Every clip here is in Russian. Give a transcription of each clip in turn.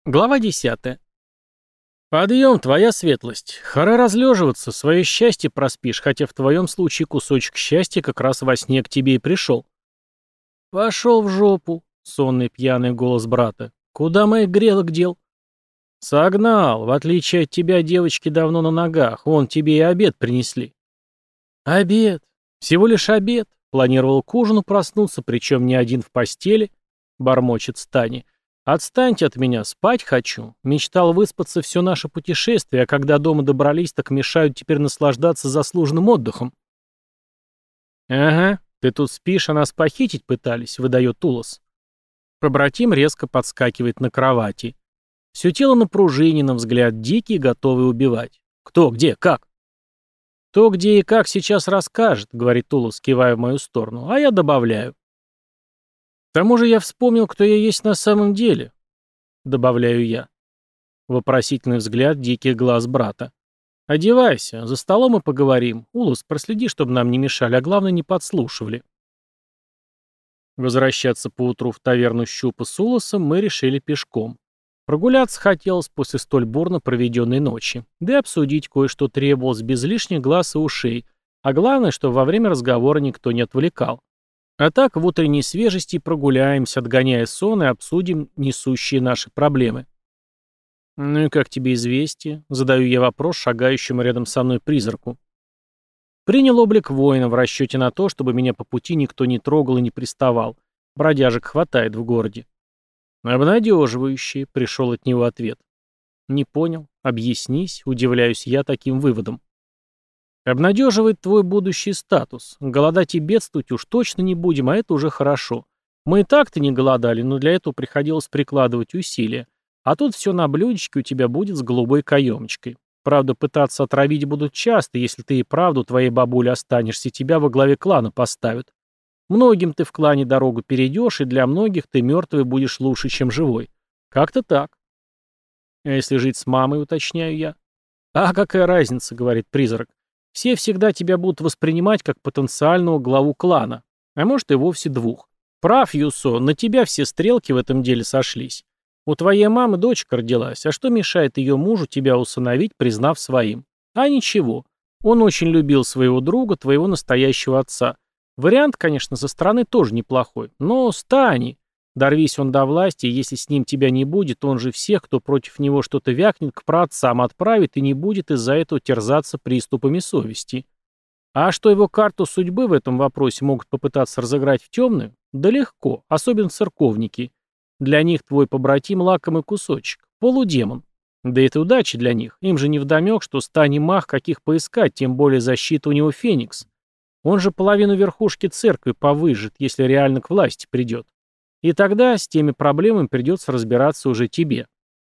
Глава 10. «Подъем, твоя светлость. Хара разлеживаться, свое счастье проспишь, хотя в твоем случае кусочек счастья как раз во сне к тебе и пришел». «Пошел в жопу», — сонный пьяный голос брата. «Куда моих грелок дел?» «Согнал. В отличие от тебя, девочки давно на ногах. Вон тебе и обед принесли». «Обед? Всего лишь обед?» Планировал к ужину проснуться, причем не один в постели, — бормочет Стани. «Отстаньте от меня, спать хочу. Мечтал выспаться все наше путешествие, а когда дома добрались, так мешают теперь наслаждаться заслуженным отдыхом». «Ага, ты тут спишь, а нас похитить пытались», — выдает Улас. Побратим резко подскакивает на кровати. Все тело напружинено, взгляд дикий, готовый убивать. «Кто, где, как?» «То, где и как сейчас расскажет», — говорит Улас, кивая в мою сторону, а я добавляю. «К тому же я вспомнил, кто я есть на самом деле», — добавляю я. Вопросительный взгляд диких глаз брата. «Одевайся, за столом и поговорим. Улус, проследи, чтобы нам не мешали, а главное, не подслушивали». Возвращаться поутру в таверну Щупа с Улусом мы решили пешком. Прогуляться хотелось после столь бурно проведенной ночи, да и обсудить кое-что требовалось без лишних глаз и ушей, а главное, что во время разговора никто не отвлекал. А так в утренней свежести прогуляемся, отгоняя сон, и обсудим несущие наши проблемы. «Ну и как тебе известие?» — задаю я вопрос шагающему рядом со мной призраку. Принял облик воина в расчете на то, чтобы меня по пути никто не трогал и не приставал. Бродяжек хватает в городе. «Обнадеживающий», — пришел от него ответ. «Не понял. Объяснись», — удивляюсь я таким выводом. «Обнадеживает твой будущий статус. Голодать и бедствовать уж точно не будем, а это уже хорошо. Мы и так-то не голодали, но для этого приходилось прикладывать усилия. А тут все на блюдечке у тебя будет с голубой каемочкой. Правда, пытаться отравить будут часто, если ты и правду твоей бабуле останешься, тебя во главе клана поставят. Многим ты в клане дорогу перейдешь, и для многих ты мертвый будешь лучше, чем живой. Как-то так». «А если жить с мамой», — уточняю я. «А какая разница», — говорит призрак. «Все всегда тебя будут воспринимать как потенциального главу клана, а может и вовсе двух. Прав, Юсо, на тебя все стрелки в этом деле сошлись. У твоей мамы дочка родилась, а что мешает ее мужу тебя усыновить, признав своим? А ничего. Он очень любил своего друга, твоего настоящего отца. Вариант, конечно, со стороны тоже неплохой, но стань. Дорвись он до власти, и если с ним тебя не будет, он же всех, кто против него что-то вякнет, к праотцам отправит и не будет из-за этого терзаться приступами совести. А что его карту судьбы в этом вопросе могут попытаться разыграть в темную? Да легко, особенно церковники. Для них твой побратим лакомый кусочек, полудемон. Да это удача для них, им же невдомек, что Стани мах каких поискать, тем более защита у него Феникс. Он же половину верхушки церкви повыжжет, если реально к власти придет. И тогда с теми проблемами придется разбираться уже тебе.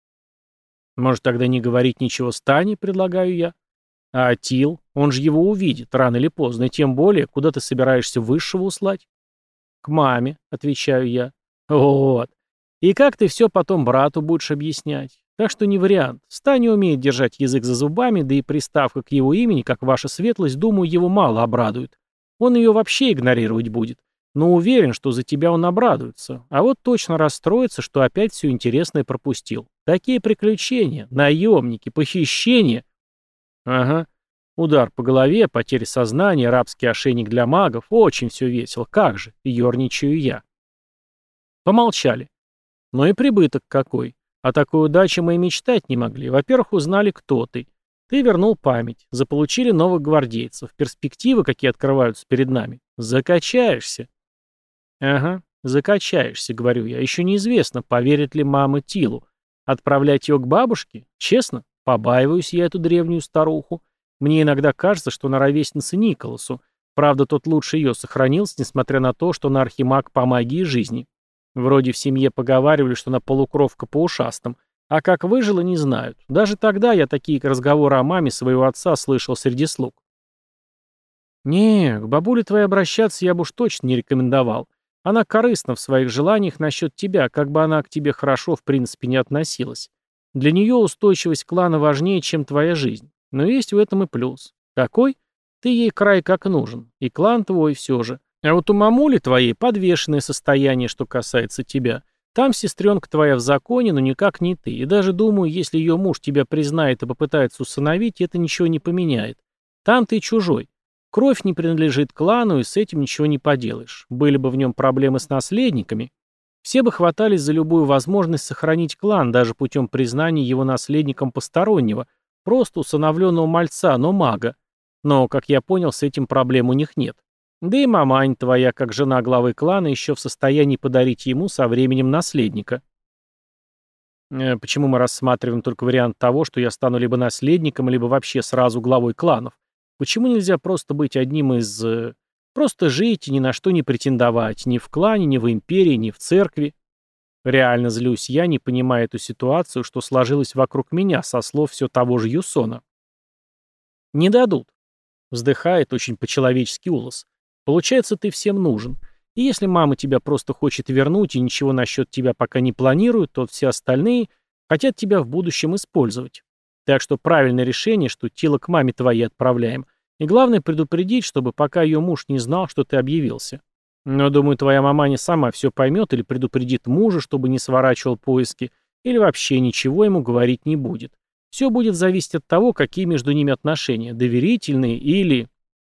Может, тогда не говорить ничего Стани, предлагаю я. А Атил, он же его увидит, рано или поздно, и тем более, куда ты собираешься высшего услать? К маме, отвечаю я. Вот. И как ты все потом брату будешь объяснять? Так что не вариант. Стани умеет держать язык за зубами, да и приставка к его имени, как ваша светлость, думаю, его мало обрадует. Он ее вообще игнорировать будет. Но уверен, что за тебя он обрадуется. А вот точно расстроится, что опять все интересное пропустил. Такие приключения, наемники, похищения. Ага. Удар по голове, потеря сознания, рабский ошейник для магов. Очень все весело. Как же, ерничаю я. Помолчали. Но и прибыток какой. О такой удаче мы и мечтать не могли. Во-первых, узнали, кто ты. Ты вернул память. Заполучили новых гвардейцев. Перспективы, какие открываются перед нами. Закачаешься. Ага, закачаешься, говорю я. Еще неизвестно, поверит ли мама Тилу. Отправлять ее к бабушке? Честно, побаиваюсь я эту древнюю старуху. Мне иногда кажется, что она ровесница Николасу. Правда, тот лучше ее сохранился, несмотря на то, что она архимаг по магии жизни. Вроде в семье поговаривали, что она полукровка по ушастым. А как выжила, не знают. Даже тогда я такие разговоры о маме своего отца слышал среди слуг. Не, к бабуле твоей обращаться я бы уж точно не рекомендовал. Она корыстна в своих желаниях насчет тебя, как бы она к тебе хорошо в принципе не относилась. Для нее устойчивость клана важнее, чем твоя жизнь. Но есть в этом и плюс. Какой? Ты ей край как нужен. И клан твой все же. А вот у мамули твоей подвешенное состояние, что касается тебя. Там сестренка твоя в законе, но никак не ты. И даже думаю, если ее муж тебя признает и попытается усыновить, это ничего не поменяет. Там ты чужой. Кровь не принадлежит клану, и с этим ничего не поделаешь. Были бы в нем проблемы с наследниками, все бы хватались за любую возможность сохранить клан, даже путем признания его наследником постороннего, просто усыновленного мальца, но мага. Но, как я понял, с этим проблем у них нет. Да и мамань твоя, как жена главы клана, еще в состоянии подарить ему со временем наследника. Почему мы рассматриваем только вариант того, что я стану либо наследником, либо вообще сразу главой кланов? Почему нельзя просто быть одним из... Просто жить и ни на что не претендовать, ни в клане, ни в империи, ни в церкви? Реально злюсь я, не понимая эту ситуацию, что сложилось вокруг меня, со слов все того же Юсона. «Не дадут», — вздыхает очень по-человечески Улас. «Получается, ты всем нужен. И если мама тебя просто хочет вернуть и ничего насчет тебя пока не планирует, то все остальные хотят тебя в будущем использовать. Так что правильное решение, что тело к маме твоей отправляем. И главное предупредить, чтобы пока ее муж не знал, что ты объявился. Но, думаю, твоя маманя сама все поймет или предупредит мужа, чтобы не сворачивал поиски, или вообще ничего ему говорить не будет. Все будет зависеть от того, какие между ними отношения, доверительные или...»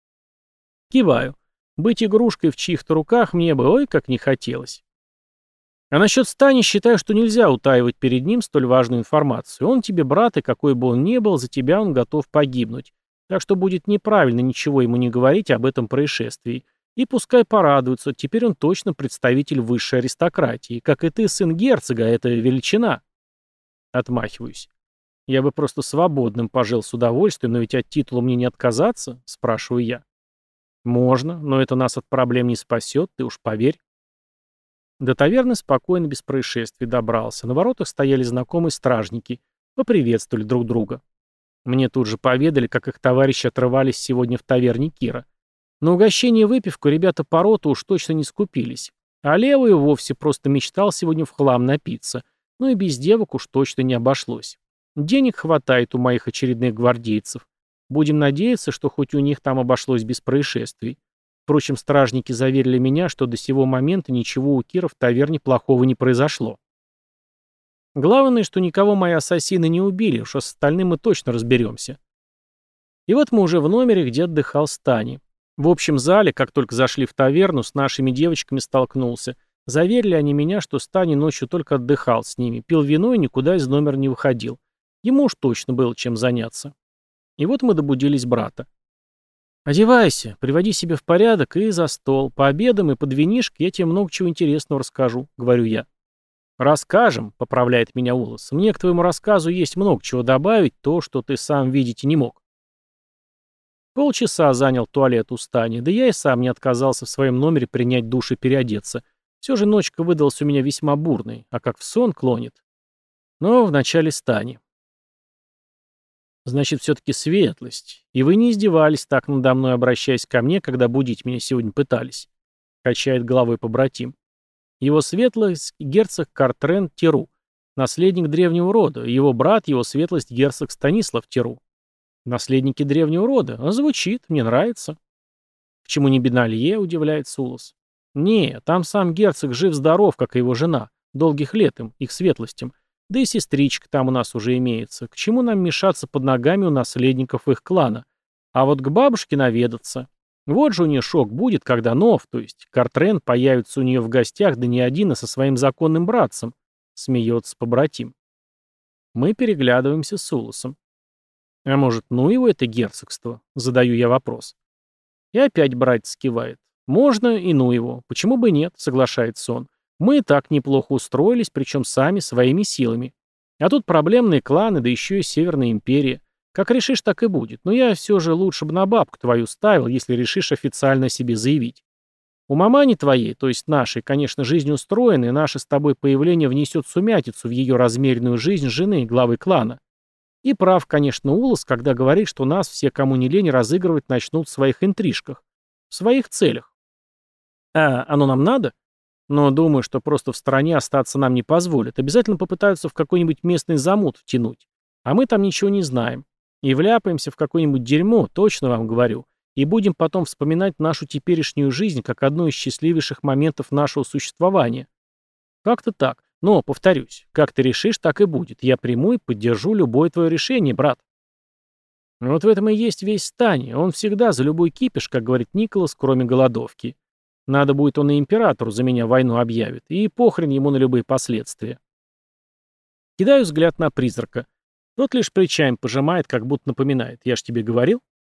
Киваю. Быть игрушкой в чьих-то руках мне бы ой как не хотелось. А насчет Стани считаю, что нельзя утаивать перед ним столь важную информацию. Он тебе брат, и какой бы он ни был, за тебя он готов погибнуть. Так что будет неправильно ничего ему не говорить об этом происшествии. И пускай порадуется, теперь он точно представитель высшей аристократии. Как и ты, сын герцога, это величина. Отмахиваюсь. Я бы просто свободным пожил с удовольствием, но ведь от титула мне не отказаться, спрашиваю я. Можно, но это нас от проблем не спасет, ты уж поверь. До таверны спокойно, без происшествий добрался. На воротах стояли знакомые стражники. Поприветствовали друг друга. Мне тут же поведали, как их товарищи отрывались сегодня в таверне Кира. На угощение и выпивку ребята по роту уж точно не скупились. А Лео и вовсе просто мечтал сегодня в хлам напиться. Ну и без девок уж точно не обошлось. Денег хватает у моих очередных гвардейцев. Будем надеяться, что хоть у них там обошлось без происшествий. Впрочем, стражники заверили меня, что до сего момента ничего у Кира в таверне плохого не произошло. Главное, что никого мои ассасины не убили, уж с остальным мы точно разберемся. И вот мы уже в номере, где отдыхал Стани. В общем зале, как только зашли в таверну, с нашими девочками столкнулся. Заверили они меня, что Стани ночью только отдыхал с ними, пил вино и никуда из номера не выходил. Ему уж точно было чем заняться. И вот мы добудились брата. «Одевайся, приводи себя в порядок и за стол. Пообедаем и под винишко я тебе много чего интересного расскажу», — говорю я. «Расскажем», — поправляет меня Улас. «Мне к твоему рассказу есть много чего добавить, то, что ты сам видеть и не мог». Полчаса занял туалет у Стани, да я и сам не отказался в своем номере принять душ и переодеться. Все же ночка выдалась у меня весьма бурной, а как в сон клонит. Но вначале Стани. «Значит, все-таки светлость. И вы не издевались так надо мной, обращаясь ко мне, когда будить меня сегодня пытались?» Качает головой побратим. Его светлость — герцог Картрен Теру, наследник древнего рода, его брат — его светлость герцог Станислав Теру. Наследники древнего рода? А звучит, мне нравится. Почему не Беналье, удивляется Улас. Не, там сам герцог жив-здоров, как и его жена. Долгих лет им, их светлостям. Да и сестричка там у нас уже имеется. К чему нам мешаться под ногами у наследников их клана? А вот к бабушке наведаться. Вот же у нее шок будет, когда Нов, то есть Картрен, появится у нее в гостях, да не один, а со своим законным братцем. Смеется побратим. Мы переглядываемся с Уласом. А может, ну его это герцогство? Задаю я вопрос. И опять братец кивает. Можно и ну его. Почему бы нет, соглашается он. Мы и так неплохо устроились, причем сами, своими силами. А тут проблемные кланы, да еще и Северная империя. Как решишь, так и будет. Но я все же лучше бы на бабку твою ставил, если решишь официально о себе заявить. У мамани твоей, то есть нашей, конечно, жизнь устроена, и наше с тобой появление внесет сумятицу в ее размеренную жизнь жены, главы клана. И прав, конечно, Улас, когда говорит, что нас все, кому не лень, разыгрывать начнут в своих интрижках. В своих целях. А оно нам надо? Но думаю, что просто в стороне остаться нам не позволят. Обязательно попытаются в какой-нибудь местный замут втянуть. А мы там ничего не знаем. И вляпаемся в какое-нибудь дерьмо, точно вам говорю. И будем потом вспоминать нашу теперешнюю жизнь как одно из счастливейших моментов нашего существования. Как-то так. Но, повторюсь, как ты решишь, так и будет. Я приму и поддержу любое твое решение, брат. Вот в этом и есть весь Стани. Он всегда за любой кипиш, как говорит Николас, кроме голодовки. Надо будет, он и императору за меня войну объявит. И похрен ему на любые последствия. Кидаю взгляд на призрака. Тот лишь плечами пожимает, как будто напоминает. Я ж тебе говорил.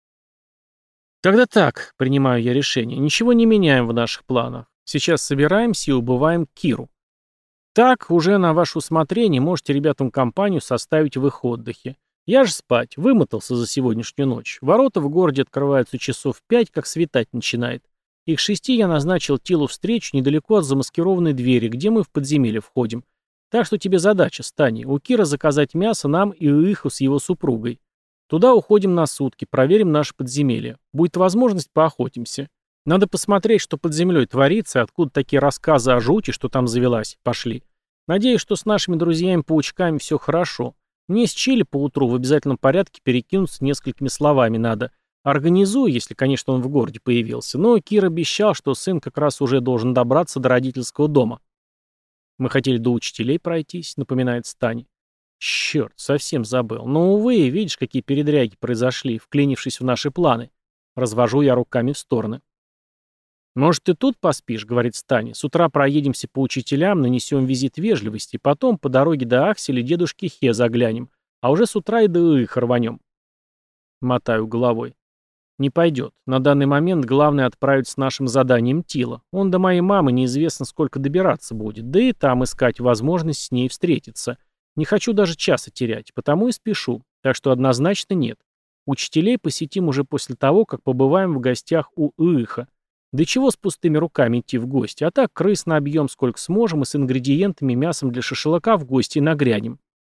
Тогда так, принимаю я решение. Ничего не меняем в наших планах. Сейчас собираемся и убываем Киру. Так, уже на ваше усмотрение можете ребятам компанию составить в их отдыхе. Я же спать, вымотался за сегодняшнюю ночь. Ворота в городе открываются часов в 5, как светать начинает. И к 6 я назначил Тилу встречу недалеко от замаскированной двери, где мы в подземелье входим. Так что тебе задача, Стани, у Кира заказать мясо нам и у Иху с его супругой. Туда уходим на сутки, проверим наше подземелье. Будет возможность, поохотимся. Надо посмотреть, что под землей творится, откуда такие рассказы о жути, что там завелась, пошли. Надеюсь, что с нашими друзьями-паучками все хорошо. Мне с Чили поутру в обязательном порядке перекинуться несколькими словами надо. Организую, если, конечно, он в городе появился. Но Кир обещал, что сын как раз уже должен добраться до родительского дома. Мы хотели до учителей пройтись, напоминает Стани. Черт, совсем забыл. Но, увы, видишь, какие передряги произошли, вклинившись в наши планы. Развожу я руками в стороны. «Может, ты тут поспишь?» — говорит Стани. «С утра проедемся по учителям, нанесем визит вежливости, потом по дороге до Акселя дедушки Хе заглянем, а уже с утра и до их рванем». Мотаю головой. «Не пойдет. На данный момент главное отправить с нашим заданием Тила. Он до моей мамы неизвестно сколько добираться будет, да и там искать возможность с ней встретиться. Не хочу даже часа терять, потому и спешу, так что однозначно нет. Учителей посетим уже после того, как побываем в гостях у Иха. Да чего с пустыми руками идти в гости, а так крыс набьем сколько сможем и с ингредиентами и мясом для шашлыка в гости нагрянем.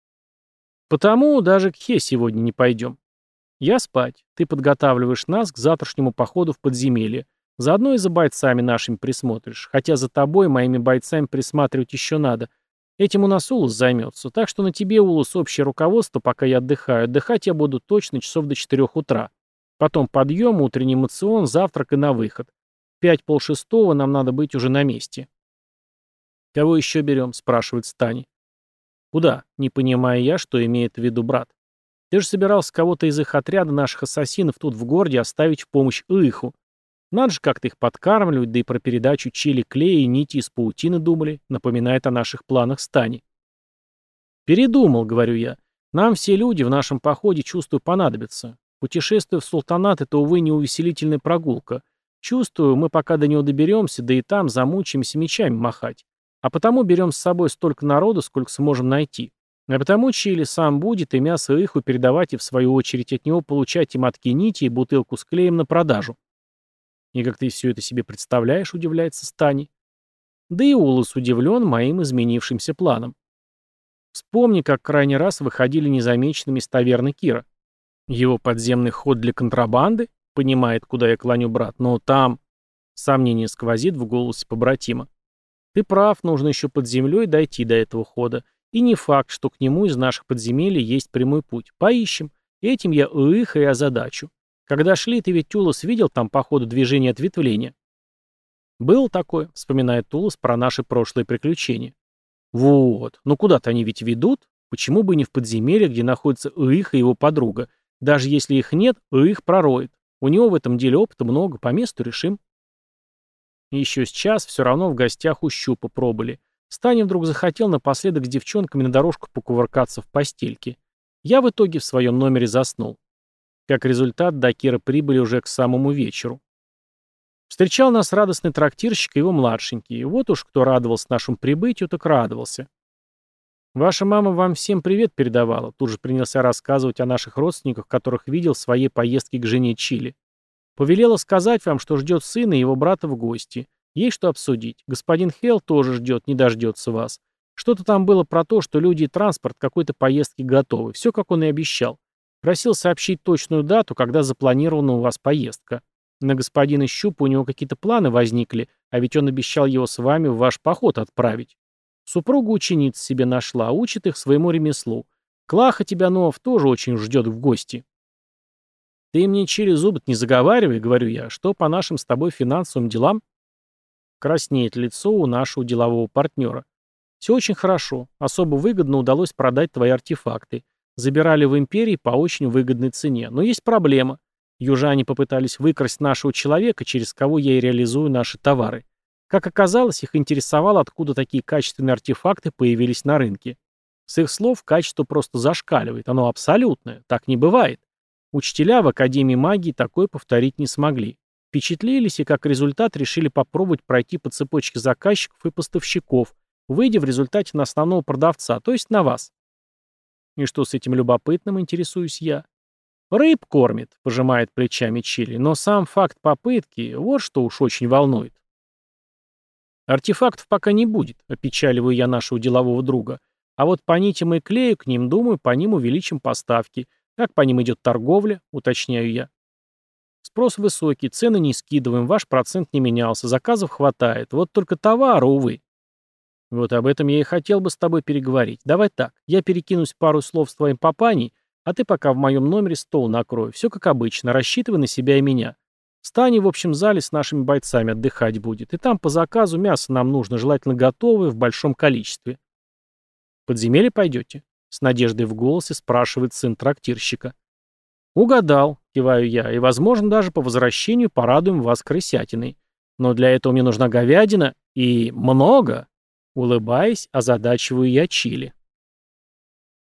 Потому даже к Хе сегодня не пойдем. Я спать. Ты подготавливаешь нас к завтрашнему походу в подземелье. Заодно и за бойцами нашими присмотришь. Хотя за тобой, моими бойцами присматривать еще надо. Этим у нас Улус займется. Так что на тебе, Улус, общее руководство, пока я отдыхаю. Отдыхать я буду точно часов до 4 утра. Потом подъем, утренний мацион, завтрак и на выход. 5-полшестого нам надо быть уже на месте. «Кого еще берем?» — спрашивает Стани. «Куда?» — не понимая я, что имеет в виду брат. «Ты же собирался кого-то из их отряда наших ассасинов тут в городе оставить в помощь Иху. Надо же как-то их подкармливать, да и про передачу чили клея и нити из паутины думали», — напоминает о наших планах Стани. «Передумал», — говорю я. «Нам все люди в нашем походе, чувствую, понадобятся. Путешествие в султанат — это, увы, не увеселительная прогулка. Чувствую, мы пока до него доберемся, да и там замучаемся мечами махать. А потому берем с собой столько народу, сколько сможем найти. А потому Чили сам будет и мясо Иху передавать и в свою очередь от него получать и мотки нити, и бутылку с клеем на продажу». «И как ты все это себе представляешь?» — удивляется Стани. Да и Улус удивлен моим изменившимся планом. Вспомни, как крайний раз выходили незамеченными из таверны Кира. Его подземный ход для контрабанды? Понимает, куда я клоню, брат, но там... Сомнение сквозит в голосе побратима. Ты прав, нужно еще под землей дойти до этого хода. И не факт, что к нему из наших подземелий есть прямой путь. Поищем. Этим я их и озадачу. Когда шли, ты ведь, Тулос, видел там по ходу движения ответвления? Было такое, вспоминает Тулос про наши прошлые приключения. Вот. Ну куда-то они ведь ведут. Почему бы не в подземелье, где находится их и его подруга? Даже если их нет, их пророет. У него в этом деле опыта много, по месту решим. И еще с час все равно в гостях у Щупа пробыли. Стани вдруг захотел напоследок с девчонками на дорожку покувыркаться в постельке. Я в итоге в своем номере заснул. Как результат, до Кира прибыли уже к самому вечеру. Встречал нас радостный трактирщик и его младшенький. Вот уж кто радовался нашему прибытию, так радовался. «Ваша мама вам всем привет передавала», тут же принялся рассказывать о наших родственниках, которых видел в своей поездке к жене Чили. «Повелела сказать вам, что ждет сына и его брата в гости. Есть что обсудить. Господин Хелл тоже ждет, не дождется вас. Что-то там было про то, что люди и транспорт к какой-то поездке готовы. Все, как он и обещал. Просил сообщить точную дату, когда запланирована у вас поездка. На господина Щупа у него какие-то планы возникли, а ведь он обещал его с вами в ваш поход отправить. Супруга ученица себе нашла, учит их своему ремеслу. Клаха тебя, Нов, тоже очень ждет в гости». «Ты мне через зубы не заговаривай», — говорю я, — «что по нашим с тобой финансовым делам?» Краснеет лицо у нашего делового партнера. Все очень хорошо. Особо выгодно удалось продать твои артефакты. Забирали в империи по очень выгодной цене. Но есть проблема. Южане попытались выкрасть нашего человека, через кого я и реализую наши товары. Как оказалось, их интересовало, откуда такие качественные артефакты появились на рынке. С их слов, качество просто зашкаливает. Оно абсолютное. Так не бывает. Учителя в Академии магии такое повторить не смогли. Впечатлились и как результат решили попробовать пройти по цепочке заказчиков и поставщиков, выйдя в результате на основного продавца, то есть на вас. И что с этим любопытным, интересуюсь я? Рыб кормит, пожимает плечами Чили, но сам факт попытки, вот что уж очень волнует. Артефактов пока не будет, опечаливаю я нашего делового друга. А вот по нитям и клею к ним, думаю, по ним увеличим поставки. Как по ним идет торговля, уточняю я. Спрос высокий, цены не скидываем, ваш процент не менялся, заказов хватает. Вот только товара, увы. Вот об этом я и хотел бы с тобой переговорить. Давай так, я перекинусь пару слов с твоим папаней, а ты пока в моем номере стол накрой. Все как обычно, рассчитывай на себя и меня. Стани в общем зале с нашими бойцами отдыхать будет. И там по заказу мясо нам нужно, желательно готовое, в большом количестве. В подземелье пойдете? С надеждой в голосе спрашивает сын трактирщика. Угадал, киваю я, и, возможно, даже по возвращению порадуем вас крысятиной. Но для этого мне нужна говядина и много. Улыбаясь, озадачиваю я Чили.